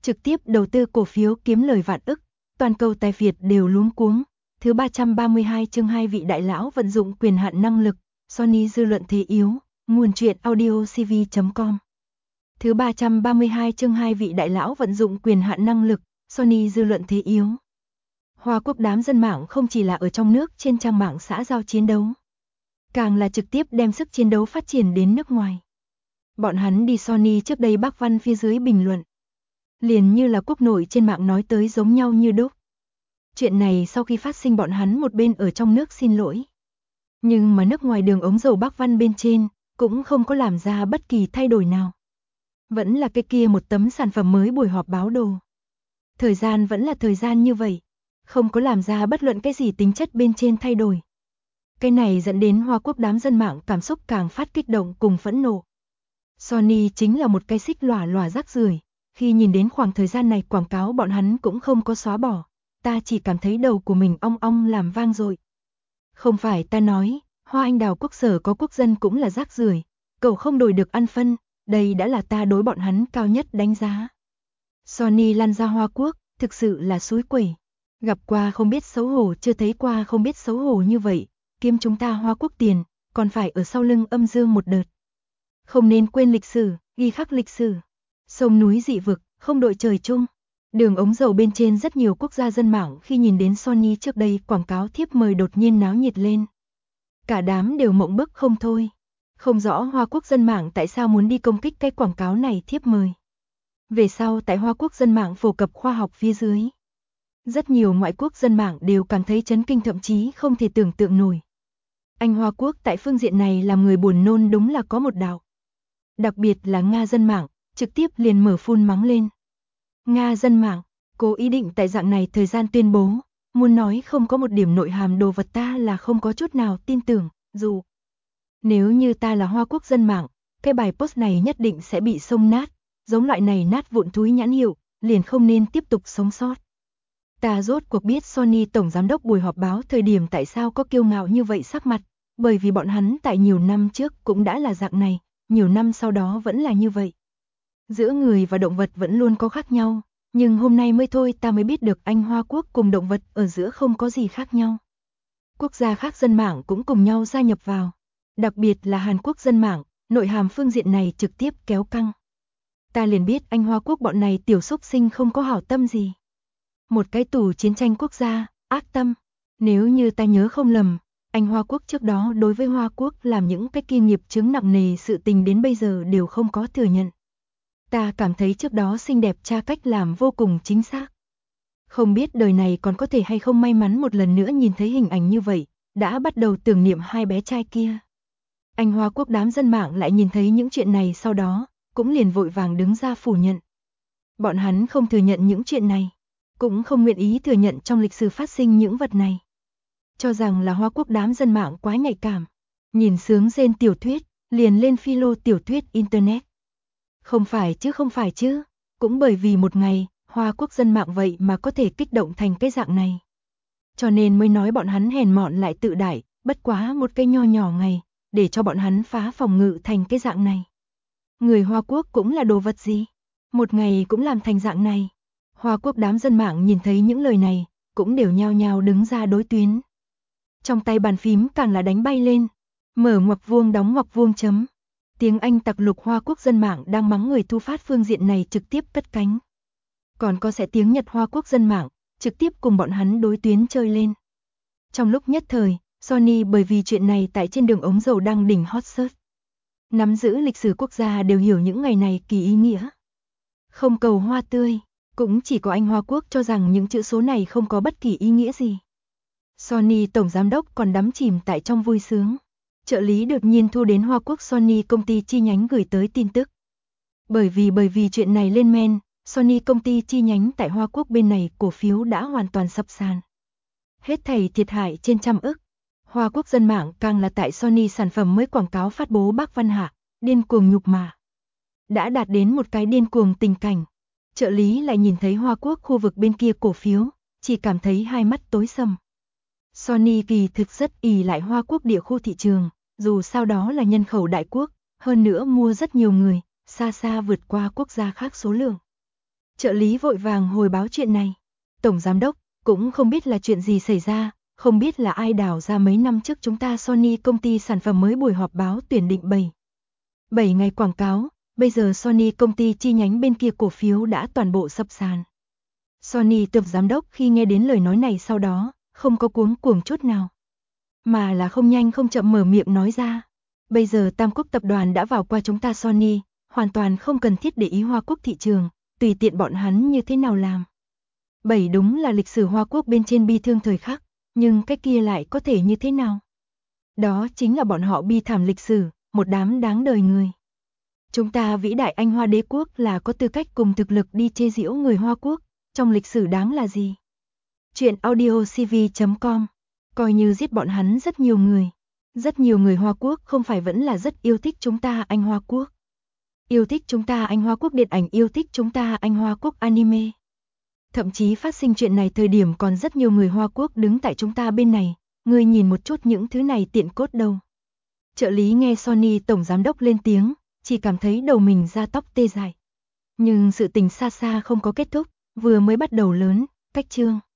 trực tiếp đầu tư cổ phiếu kiếm lời vạn ức, toàn cầu tài Việt đều luống cuống. Thứ 332 chương 2 vị đại lão vận dụng quyền hạn năng lực, Sony dư luận thế yếu, nguồn truyện audio cv.com. Thứ 332 chương 2 vị đại lão vận dụng quyền hạn năng lực, Sony dư luận thế yếu. Hoa Quốc đám dân mạng không chỉ là ở trong nước trên trang mạng xã giao chiến đấu, càng là trực tiếp đem sức chiến đấu phát triển đến nước ngoài. Bọn hắn đi Sony trước đây bác văn phía dưới bình luận, liền như là quốc nội trên mạng nói tới giống nhau như đúc. Chuyện này sau khi phát sinh bọn hắn một bên ở trong nước xin lỗi, nhưng mà nước ngoài đường ống dầu bác văn bên trên cũng không có làm ra bất kỳ thay đổi nào. Vẫn là cái kia một tấm sản phẩm mới buổi họp báo đồ. Thời gian vẫn là thời gian như vậy, không có làm ra bất luận cái gì tính chất bên trên thay đổi. Cái này dẫn đến Hoa Quốc đám dân mạng cảm xúc càng phát kích động cùng phẫn nộ. Sony chính là một cái xích lòa lòa rác rưởi, khi nhìn đến khoảng thời gian này quảng cáo bọn hắn cũng không có xóa bỏ, ta chỉ cảm thấy đầu của mình ong ong làm vang dội. Không phải ta nói, Hoa Anh Đào quốc sở có quốc dân cũng là rác rưởi, cậu không đổi được ăn phân, đây đã là ta đối bọn hắn cao nhất đánh giá. Sony lăn ra Hoa Quốc, thực sự là suối quẩy. Gặp qua không biết xấu hổ, chưa thấy qua không biết xấu hổ như vậy, kiếm chúng ta Hoa Quốc tiền, còn phải ở sau lưng âm dương một đợt. Không nên quên lịch sử, ghi khắc lịch sử. Sông núi dị vực, không đội trời chung. Đường ống dầu bên trên rất nhiều quốc gia dân mạng khi nhìn đến Sony trước đây quảng cáo thiếp mời đột nhiên náo nhiệt lên. Cả đám đều mộng bức không thôi. Không rõ Hoa Quốc dân mạng tại sao muốn đi công kích cái quảng cáo này thiếp mời. Về sau tại Hoa Quốc dân mạng phổ cập khoa học phía dưới, rất nhiều ngoại quốc dân mạng đều cảm thấy chấn kinh, thậm chí không thể tưởng tượng nổi. Anh Hoa Quốc tại phương diện này làm người buồn nôn đúng là có một đạo. Đặc biệt là Nga dân mạng, trực tiếp liền mở phun mắng lên. Nga dân mạng, cố ý định tại dạng này thời gian tuyên bố, muốn nói không có một điểm nội hàm đồ vật ta là không có chút nào tin tưởng, dù nếu như ta là Hoa Quốc dân mạng, cái bài post này nhất định sẽ bị xông nát, giống loại này nát vụn túi nhãn hiệu, liền không nên tiếp tục sống sót. Ta rốt cuộc biết Sony tổng giám đốc buổi họp báo thời điểm tại sao có kiêu ngạo như vậy sắc mặt, bởi vì bọn hắn tại nhiều năm trước cũng đã là dạng này, nhiều năm sau đó vẫn là như vậy. Giữa người và động vật vẫn luôn có khác nhau, nhưng hôm nay mới thôi ta mới biết được anh Hoa Quốc cùng động vật ở giữa không có gì khác nhau. Quốc gia khác dân mạng cũng cùng nhau gia nhập vào, đặc biệt là Hàn Quốc dân mạng, nội hàm phương diện này trực tiếp kéo căng. Ta liền biết anh Hoa Quốc bọn này tiểu xúc sinh không có hảo tâm gì. Một cái tù chiến tranh quốc gia, ác tâm. Nếu như ta nhớ không lầm, anh Hoa Quốc trước đó đối với Hoa Quốc làm những cái kia nghiệp chướng nặng nề sự tình đến bây giờ đều không có thừa nhận. Ta cảm thấy trước đó xinh đẹp cha cách làm vô cùng chính xác. Không biết đời này còn có thể hay không may mắn một lần nữa nhìn thấy hình ảnh như vậy, đã bắt đầu tưởng niệm hai bé trai kia. Anh Hoa Quốc đám dân mạng lại nhìn thấy những chuyện này sau đó, cũng liền vội vàng đứng ra phủ nhận. Bọn hắn không thừa nhận những chuyện này, cũng không nguyện ý thừa nhận trong lịch sử phát sinh những vật này. Cho rằng là Hoa Quốc đám dân mạng quá nhạy cảm, nhìn sướng rên tiểu thuyết, liền lên philo tiểu thuyết internet. Không phải chứ, cũng bởi vì một ngày, Hoa Quốc dân mạng vậy mà có thể kích động thành cái dạng này. Cho nên mới nói bọn hắn hèn mọn lại tự đại, bất quá một cái nho nhỏ ngày, để cho bọn hắn phá phòng ngự thành cái dạng này. Người Hoa Quốc cũng là đồ vật gì? Một ngày cũng làm thành dạng này. Hoa Quốc đám dân mạng nhìn thấy những lời này, cũng đều nhao nhao đứng ra đối tuyến. Trong tay bàn phím càng là đánh bay lên, mở ngoặc vuông đóng ngoặc vuông chấm. Tiếng Anh tặc lục Hoa Quốc dân mạng đang mắng người thu phát phương diện này trực tiếp cất cánh. Còn có sẽ tiếng Nhật Hoa Quốc dân mạng, trực tiếp cùng bọn hắn đối tuyến chơi lên. Trong lúc nhất thời, Sony bởi vì chuyện này tại trên đường ống dầu đang đỉnh hot search. Nắm giữ lịch sử quốc gia đều hiểu những ngày này kỳ ý nghĩa. Không cầu hoa tươi, cũng chỉ có anh Hoa Quốc cho rằng những chữ số này không có bất kỳ ý nghĩa gì. Sony tổng giám đốc còn đắm chìm tại trong vui sướng. Trợ lý đột nhiên thu đến Hoa Quốc Sony công ty chi nhánh gửi tới tin tức. Bởi vì chuyện này lên men, Sony công ty chi nhánh tại Hoa Quốc bên này cổ phiếu đã hoàn toàn sập sàn. Hết thảy thiệt hại trên trăm ức. Hoa Quốc dân mạng càng là tại Sony sản phẩm mới quảng cáo phát bố bác Văn Hạ, điên cuồng nhục mạ. Đã đạt đến một cái điên cuồng tình cảnh. Trợ lý lại nhìn thấy Hoa Quốc khu vực bên kia cổ phiếu, chỉ cảm thấy hai mắt tối sầm. Sony kỳ thực rất ỷ lại Hoa Quốc địa khu thị trường, dù sao đó là nhân khẩu đại quốc, hơn nữa mua rất nhiều người, xa xa vượt qua quốc gia khác số lượng. Trợ lý vội vàng hồi báo chuyện này. Tổng giám đốc, cũng không biết là chuyện gì xảy ra, không biết là ai đào ra mấy năm trước chúng ta Sony công ty sản phẩm mới buổi họp báo tuyển định 7 ngày quảng cáo, bây giờ Sony công ty chi nhánh bên kia cổ phiếu đã toàn bộ sập sàn. Sony tổng giám đốc khi nghe đến lời nói này sau đó, không có cuống cuồng chút nào, mà là không nhanh không chậm mở miệng nói ra. Bây giờ Tam Quốc tập đoàn đã vào qua chúng ta Sony, hoàn toàn không cần thiết để ý Hoa Quốc thị trường, tùy tiện bọn hắn như thế nào làm. Đúng là lịch sử Hoa Quốc bên trên bi thương thời khắc, nhưng cái kia lại có thể như thế nào? Đó chính là bọn họ bi thảm lịch sử, một đám đáng đời người. Chúng ta vĩ đại Anh Hoa đế quốc là có tư cách cùng thực lực đi chê giễu người Hoa Quốc, trong lịch sử đáng là gì? Chuyện audiocv.com, coi như giết bọn hắn rất nhiều người. Rất nhiều người Hoa Quốc không phải vẫn là rất yêu thích chúng ta Anh Hoa Quốc. Yêu thích chúng ta Anh Hoa Quốc điện ảnh, yêu thích chúng ta Anh Hoa Quốc anime. Thậm chí phát sinh chuyện này thời điểm còn rất nhiều người Hoa Quốc đứng tại chúng ta bên này, ngươi nhìn một chút những thứ này tiện cốt đâu. Trợ lý nghe Sony tổng giám đốc lên tiếng, chỉ cảm thấy đầu mình da tóc tê dại. Nhưng sự tình xa xa không có kết thúc, vừa mới bắt đầu lớn, cách chương.